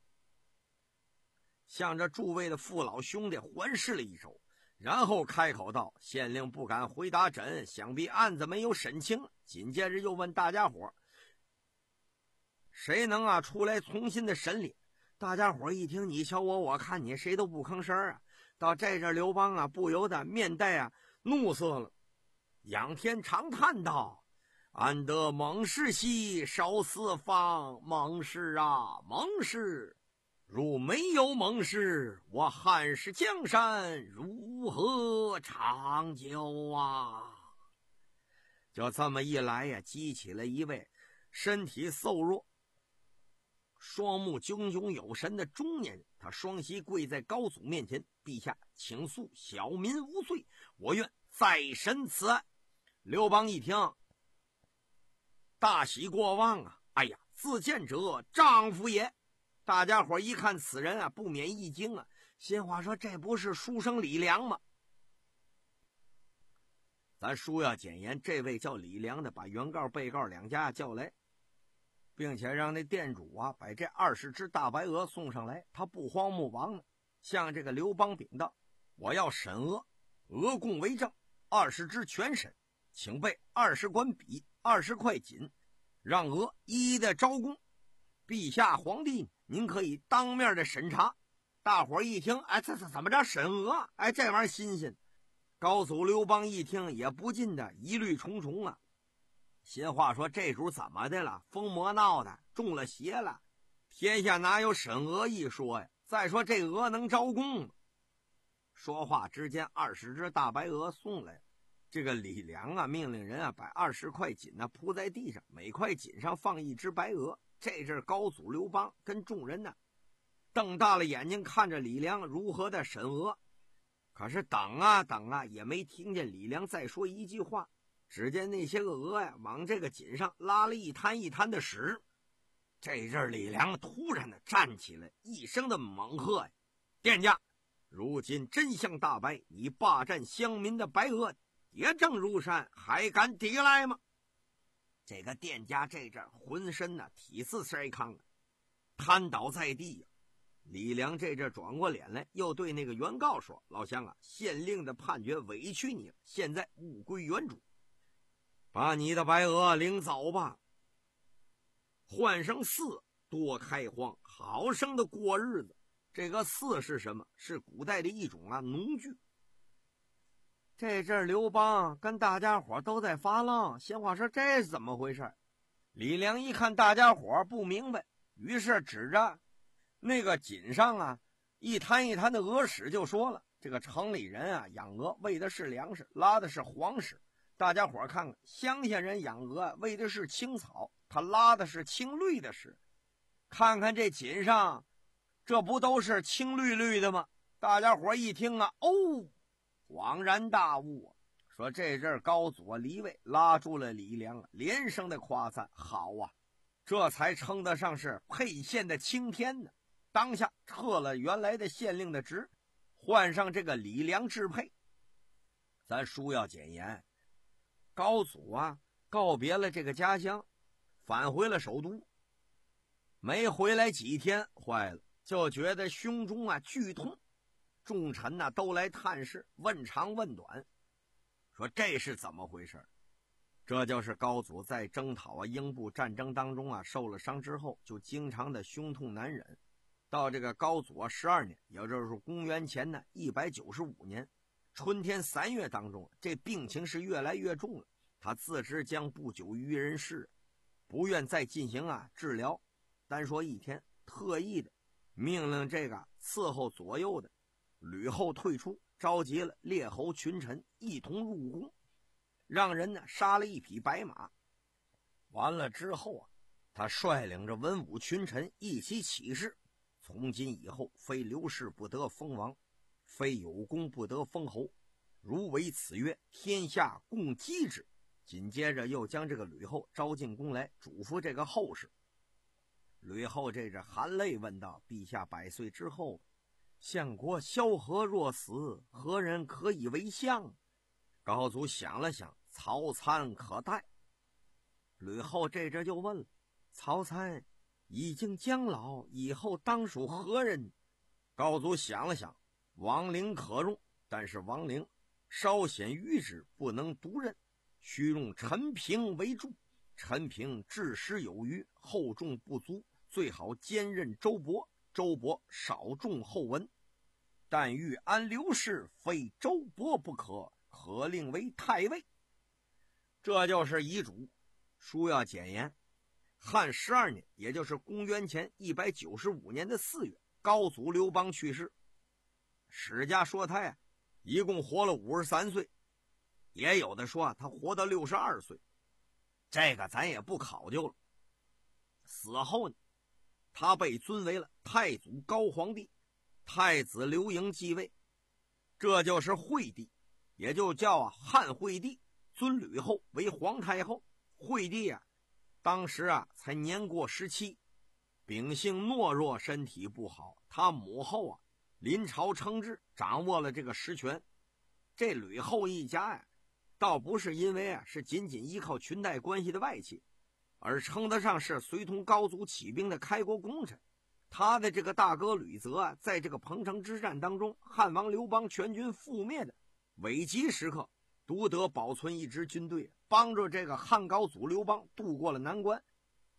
向着诸位的父老兄弟环视了一手，然后开口道，县令不敢回答朕，想必案子没有审清。紧接着又问大家伙，谁能啊出来重新的审理？大家伙一听，你瞧我，我看你，谁都不吭声啊。到这阵刘邦啊不由得面带啊怒色了，仰天长叹道，安得猛士兮守四方，猛士啊猛士，如没有猛士，我汉室江山如何长久啊？就这么一来呀，激起了一位身体瘦弱、双目炯炯有神的中年人，他双膝跪在高祖面前，陛下，请恕小民无罪，我愿再审此案。刘邦一听，大喜过望啊！哎呀，自见者丈夫也。大家伙一看此人啊，不免一惊啊，心话说，这不是书生李良吗？咱书要简言，这位叫李良的把原告被告两家叫来，并且让那店主啊把这二十只大白鹅送上来。他不慌不忙呢，向这个刘邦禀道，我要审鹅，鹅供为证，二十只全审，请备二十管笔，二十块锦， 让俄一一的招供。陛下皇帝，您可以当面的审查。大伙儿一听，哎，这这怎么着审俄？哎，这玩意儿新鲜。高祖刘邦一听，也不禁的疑虑重重啊。心话说，这主怎么的了？疯魔闹的，中了邪了。天下哪有审俄一说呀？再说这鹅能招供吗？说话之间，二十只大白鹅送来。这个李良啊，命令人啊，把二十块锦呢铺在地上，每块锦上放一只白鹅。这阵高祖刘邦跟众人呢，瞪大了眼睛看着李良如何的审鹅。可是等啊等啊，也没听见李良再说一句话。只见那些个鹅呀，往这个锦上拉了一滩一滩的屎。这阵李良突然的站起来，一声的猛喝呀：“店家，如今真相大白，你霸占乡民的白鹅，铁证如山，还敢抵赖吗？”这个店家这阵浑身呢体似筛糠，瘫倒在地呀。李良这阵转过脸来，又对那个原告说：“老乡啊，县令的判决委屈你了，现在物归原主，把你的白鹅领走吧。换上巳，多开荒，好生的过日子。”这个巳是什么？是古代的一种啊农具。这阵刘邦跟大家伙都在发愣，闲话说这是怎么回事？李良一看大家伙不明白，于是指着那个锦上啊一滩一滩的鹅屎就说了：“这个城里人啊养鹅喂的是粮食，拉的是黄屎。大家伙看看，乡下人养鹅喂的是青草，他拉的是青绿的屎。看看这锦上，这不都是青绿绿的吗？”大家伙一听啊，哦，恍然大悟，说这阵高祖李卫拉住了李良，连声的夸赞：“好啊，这才称得上是沛县的青天呢！”当下撤了原来的县令的职，换上这个李良支配。咱书要简言，高祖啊告别了这个家乡，返回了首都。没回来几天，坏了，就觉得胸中啊剧痛。众臣呐、啊、都来探视，问长问短，说这是怎么回事？这就是高祖在征讨啊英布战争当中啊受了伤之后，就经常的胸痛难忍。到这个高祖啊十二年，也就是公元前呢一百九十五年春天三月当中，这病情是越来越重了。他自知将不久于人世，不愿再进行啊治疗。单说一天，特意的命令这个伺候左右的吕后退出，召集了列侯群臣一同入宫，让人呢杀了一匹白马。完了之后啊，他率领着文武群臣一起起誓：从今以后，非刘氏不得封王，非有功不得封侯，如违此约，天下共击之。紧接着又将这个吕后招进宫来，嘱咐这个后事。吕后这着含泪问道：“陛下百岁之后，相国萧何若死，何人可以为相？”高祖想了想，曹参可待。吕后这阵就问了：“曹参已经将老，以后当属何人？”高祖想了想，王陵可用，但是王陵稍显愚之，不能独任，须用陈平为助。陈平治师有余，厚重不足，最好兼任周勃。周勃少重厚文，但欲安刘氏，非周勃不可，可令为太尉。这就是遗嘱。书要简言，汉十二年，也就是公元前一百九十五年的四月，高祖刘邦去世。史家说他呀，一共活了五十三岁，也有的说啊，他活到六十二岁，这个咱也不考究了。死后呢，他被尊为了太祖高皇帝，太子刘盈继位，这就是惠帝，也就叫啊汉惠帝，尊吕后为皇太后。惠帝啊，当时啊才年过十七，秉性懦弱，身体不好。他母后啊临朝称制，掌握了这个实权。这吕后一家呀、啊，倒不是因为啊是仅仅依靠裙带关系的外戚，而称得上是随同高祖起兵的开国功臣。他的这个大哥吕泽啊，在这个彭城之战当中，汉王刘邦全军覆灭的危急时刻，独得保存一支军队，帮助这个汉高祖刘邦渡过了难关，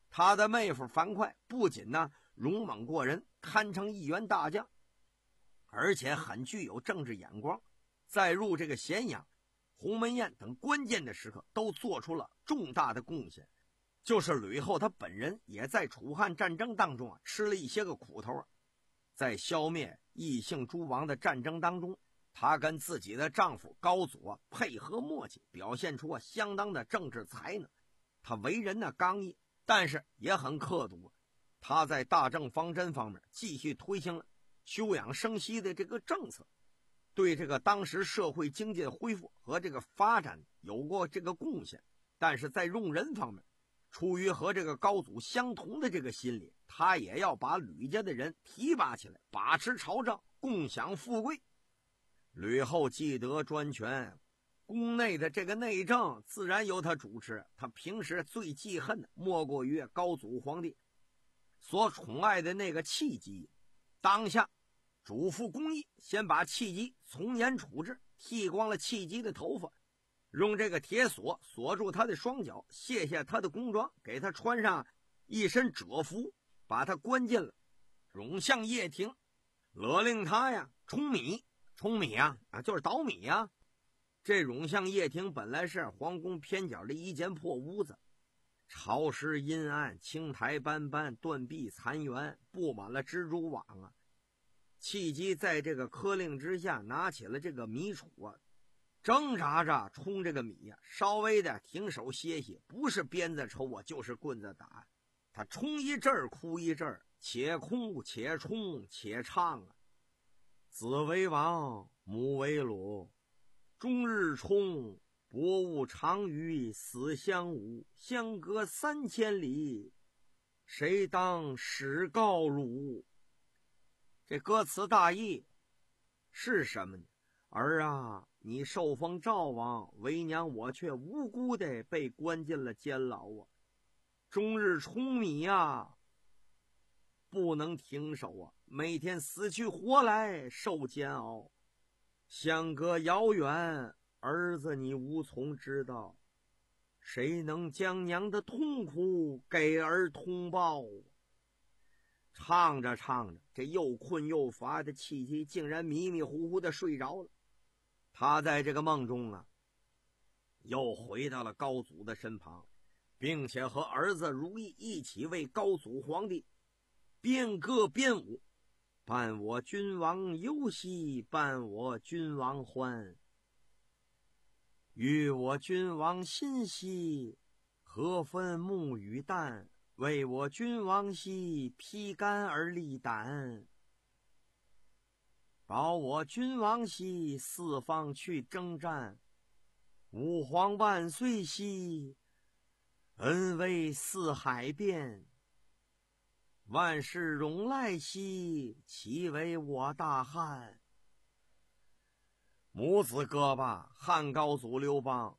他的妹夫樊哙不仅呢勇猛过人，堪称一员大将，而且很具有政治眼光，在入这个咸阳、鸿门宴等关键的时刻都做出了重大的贡献。就是吕后他本人也在楚汉战争当中啊吃了一些个苦头啊。在消灭异姓诸王的战争当中，她跟自己的丈夫高祖啊配合默契，表现出啊相当的政治才能。她为人呢刚毅，但是也很刻毒。她在大政方针方面继续推行了休养生息的这个政策，对这个当时社会经济的恢复和这个发展有过这个贡献。但是在用人方面，出于和这个高祖相同的这个心理，他也要把吕家的人提拔起来，把持朝政，共享富贵。吕后既得专权，宫内的这个内政自然由他主持。他平时最记恨的莫过于高祖皇帝所宠爱的那个戚姬。当下嘱咐宫役先把戚姬从严处置，剃光了戚姬的头发，用这个铁锁锁住他的双脚，卸下他的宫装，给他穿上一身赭服，把他关进了永巷掖庭，勒令他呀舂米。舂米啊啊就是捣米啊。这永巷掖庭本来是皇宫偏角的一间破屋子，潮湿阴暗，青苔斑斑，断壁残垣，布满了蜘蛛网啊。戚姬在这个科令之下拿起了这个米杵啊，挣扎着冲这个米啊，稍微的停手歇歇，不是鞭子抽啊，就是棍子打。他冲一阵儿哭一阵儿，且哭且冲且唱啊。子为王，母为鲁，终日冲，薄雾长于死相侮，相隔三千里，谁当使告鲁？这歌词大意是什么呢？儿啊，你受封赵王，为娘我却无辜的被关进了监牢啊！终日舂米啊，不能停手啊，每天死去活来受煎熬，相隔遥远，儿子你无从知道，谁能将娘的痛苦给儿通报？唱着唱着，这又困又乏的戚姬竟然迷迷糊糊的睡着了。他在这个梦中啊，又回到了高祖的身旁，并且和儿子如意一起为高祖皇帝边歌边舞，伴我君王游戏，伴我君王欢，与我君王心兮，何分木与蛋，为我君王兮，披肝而立胆，保我君王兮，四方去征战，吾皇万岁兮，恩威四海遍，万世荣赖兮，其为我大汉。母子歌罢，汉高祖刘邦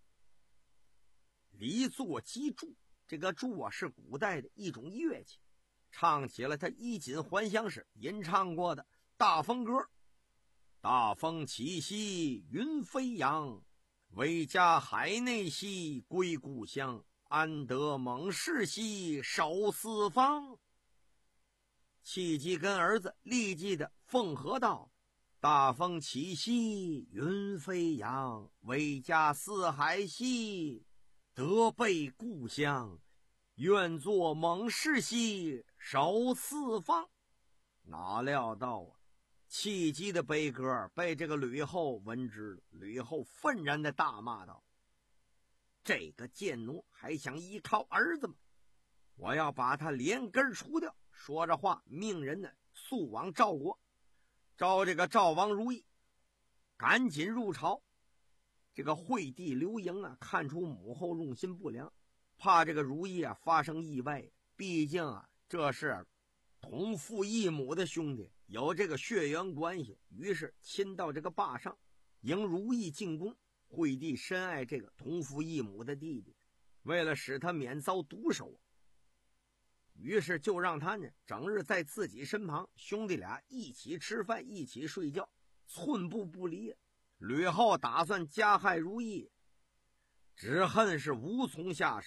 离座击筑，这个筑啊是古代的一种乐器，唱起了他衣锦还乡时吟唱过的大风歌。大风起兮云飞扬，为家海内兮归故乡，安得猛士兮守四方。戚姬跟儿子立即的奉和道：大风起兮云飞扬，为家四海兮得备故乡，愿做猛士兮守四方。哪料到啊，戚姬的悲歌被这个吕后闻知了。吕后愤然的大骂道：这个贱奴还想依靠儿子吗？我要把他连根除掉。说着话，命人呢速往赵国，召这个赵王如意赶紧入朝。这个惠帝刘盈啊，看出母后用心不良，怕这个如意啊发生意外，毕竟啊这是同父异母的兄弟，有这个血缘关系，于是亲到这个坝上迎如意进宫。惠帝深爱这个同父异母的弟弟，为了使他免遭毒手，于是就让他呢整日在自己身旁，兄弟俩一起吃饭，一起睡觉，寸步不离。吕后打算加害如意，只恨是无从下手。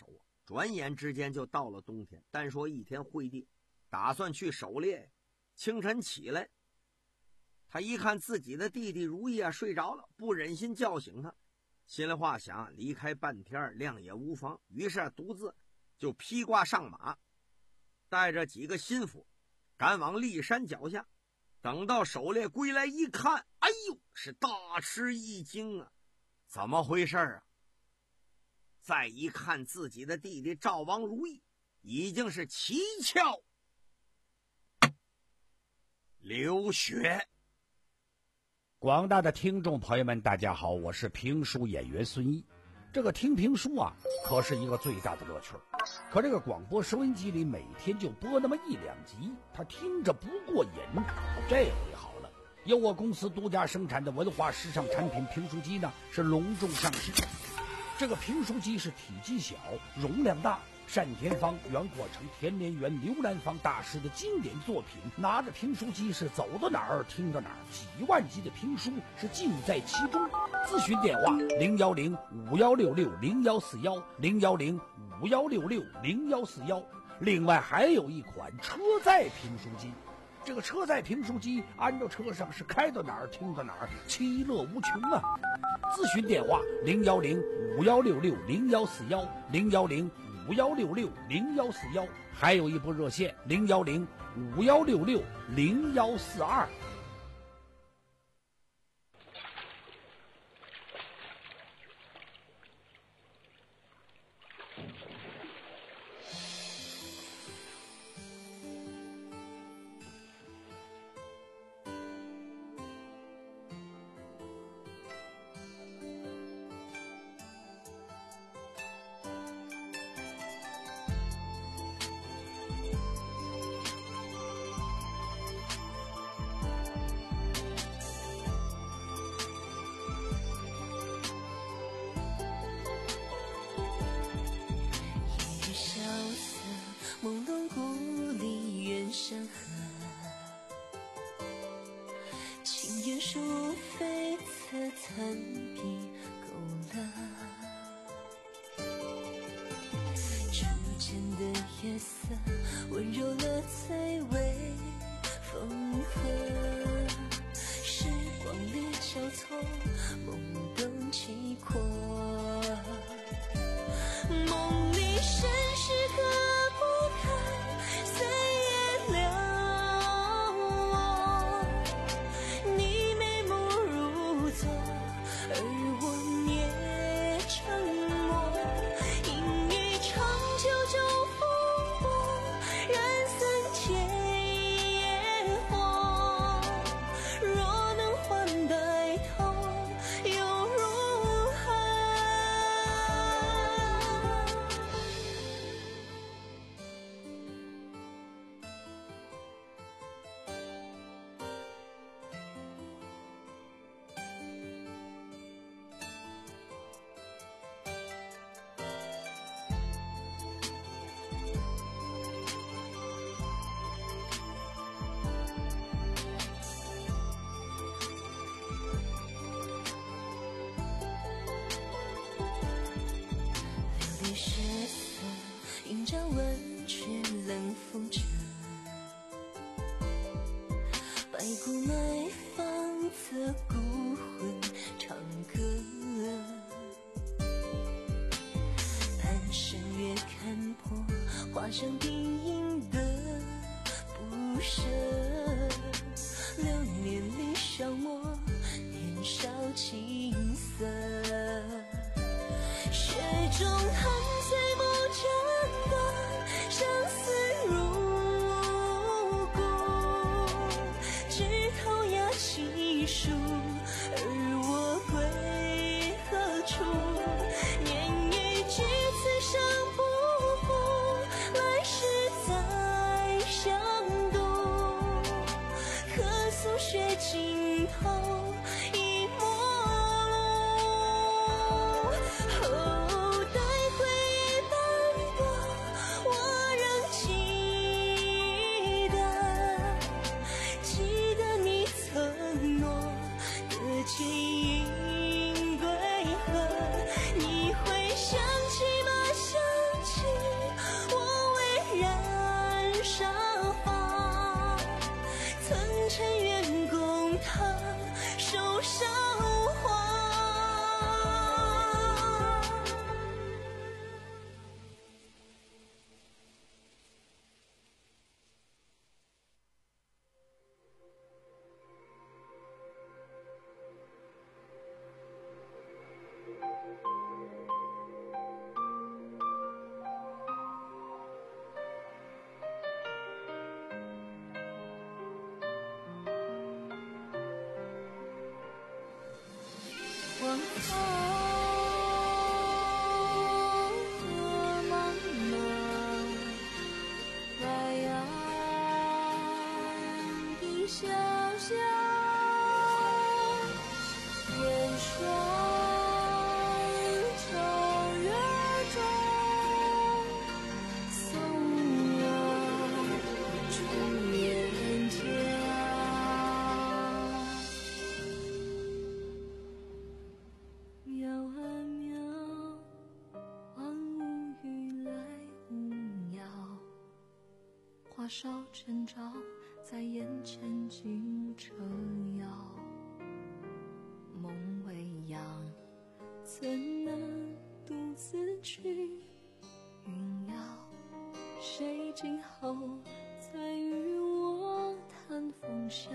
转眼之间就到了冬天。单说一天会地，打算去狩猎。清晨起来，他一看自己的弟弟如意啊睡着了，不忍心叫醒他，心里话想离开半天亮也无妨，于是独自就披挂上马，带着几个心腹赶往骊山脚下。等到狩猎归来一看，哎呦，是大吃一惊啊！怎么回事啊？再一看自己的弟弟赵王如意，已经是七窍流血。 广大的听众朋友们，大家好，我是评书演员孙毅。这个听评书啊，可是一个最大的乐趣。可这个广播收音机里每天就播那么一两集，他听着不过瘾。这回好了，由我公司独家生产的文化时尚产品评书机呢，是隆重上市。这个评书机是体积小，容量大，单田芳、袁国成、田连元、刘兰芳大师的经典作品。拿着评书机是走到哪儿听到哪儿，几万集的评书是尽在其中。咨询电话零幺零五幺六六零幺四幺零幺零五幺六六零幺四幺。另外还有一款车载评书机，这个车载评书机安到车上是开到哪儿听到哪儿，其乐无穷啊！咨询电话零幺零五幺六六零幺四幺零幺零五幺六六零幺四幺，还有一部热线零幺零五幺六六零幺四二。 朦胧故里远山河，轻言书飞侧残笔勾勒，初见的夜色温柔了翠微风和，时光里交错懵懂起阔，梦里身是个映照温泉冷风着，白骨埋放侧孤魂唱歌，半生月看破画上定影的不舍，流年里消磨年少青涩，雪中含醉不真的相思如故，枝头压起树，而我归何处？念一句此生不负，来世再相度，可诉雪尽头已陌路。后待回忆斑驳，我仍记得，记得你曾诺的剑影归何？你会想起吗？想起手上无花。晚风茫茫，白杨碧潇潇，烟霜秋月中，送我出燕家。喵啊喵，万物语来无杳，花梢晨照在眼前尽折腰。梦未央，怎能独自去云摇？谁今后再与我谈风萧？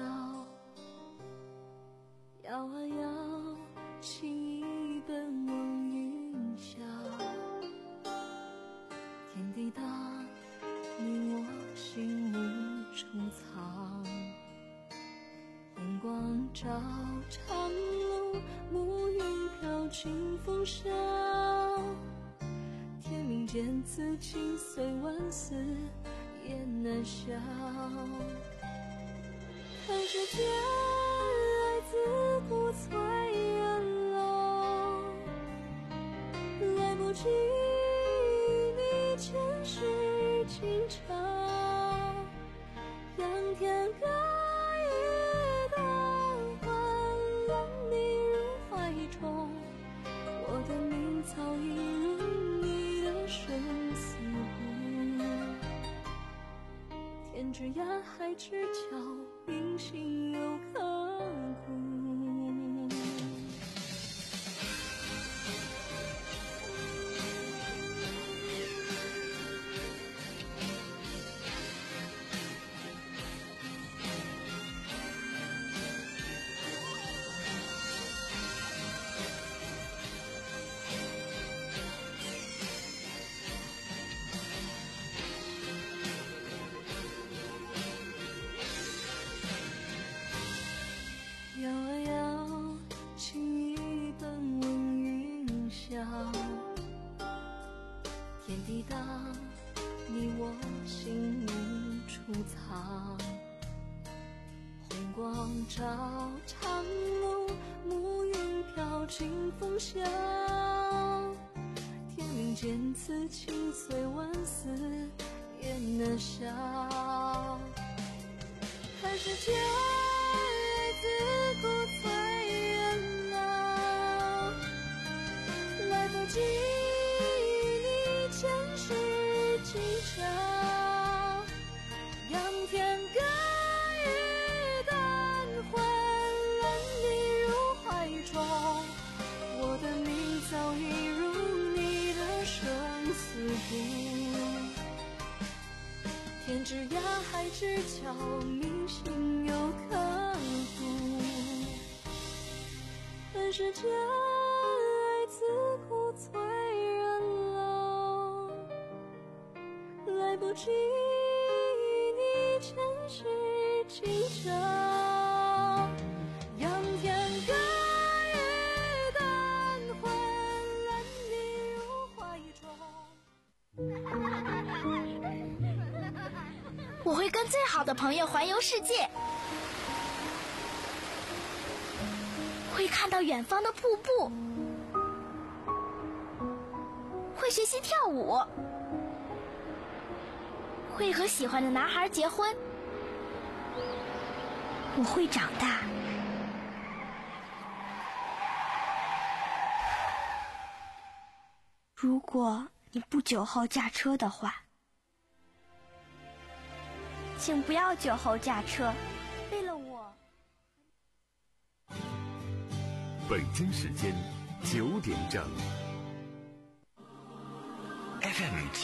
摇啊摇，情意奔往云霄。天地大，你我心无处藏。红光照长路，暮云飘清风笑。天明间，此情随万丝，也难消。看世间爱自古催人老，来不及你前世情长。仰天歌一段，换来你入怀中。我的命早已入你的生死簿，天之涯，海之角，明心有刻骨。摇啊摇，情意奔往云霄。天地大，你我心无处藏。红光照长路，暮云飘清风笑。天明间，此情随万丝，也难消。看世间自古催人老，来不及你前世今朝。仰天歌一段，换来你入怀中。我的命早已入你的生死簿，天之涯，海之角，明心有刻骨。看世间爱自古催人老，来不及你前世今朝。仰天歌一段，换来你入怀中。 我会跟最好的朋友环游世界，会看到远方的瀑布，会学习跳舞，会和喜欢的男孩结婚。我会长大。如果你不酒后驾车的话，请不要酒后驾车，为了我。 北京时间九点整。 F M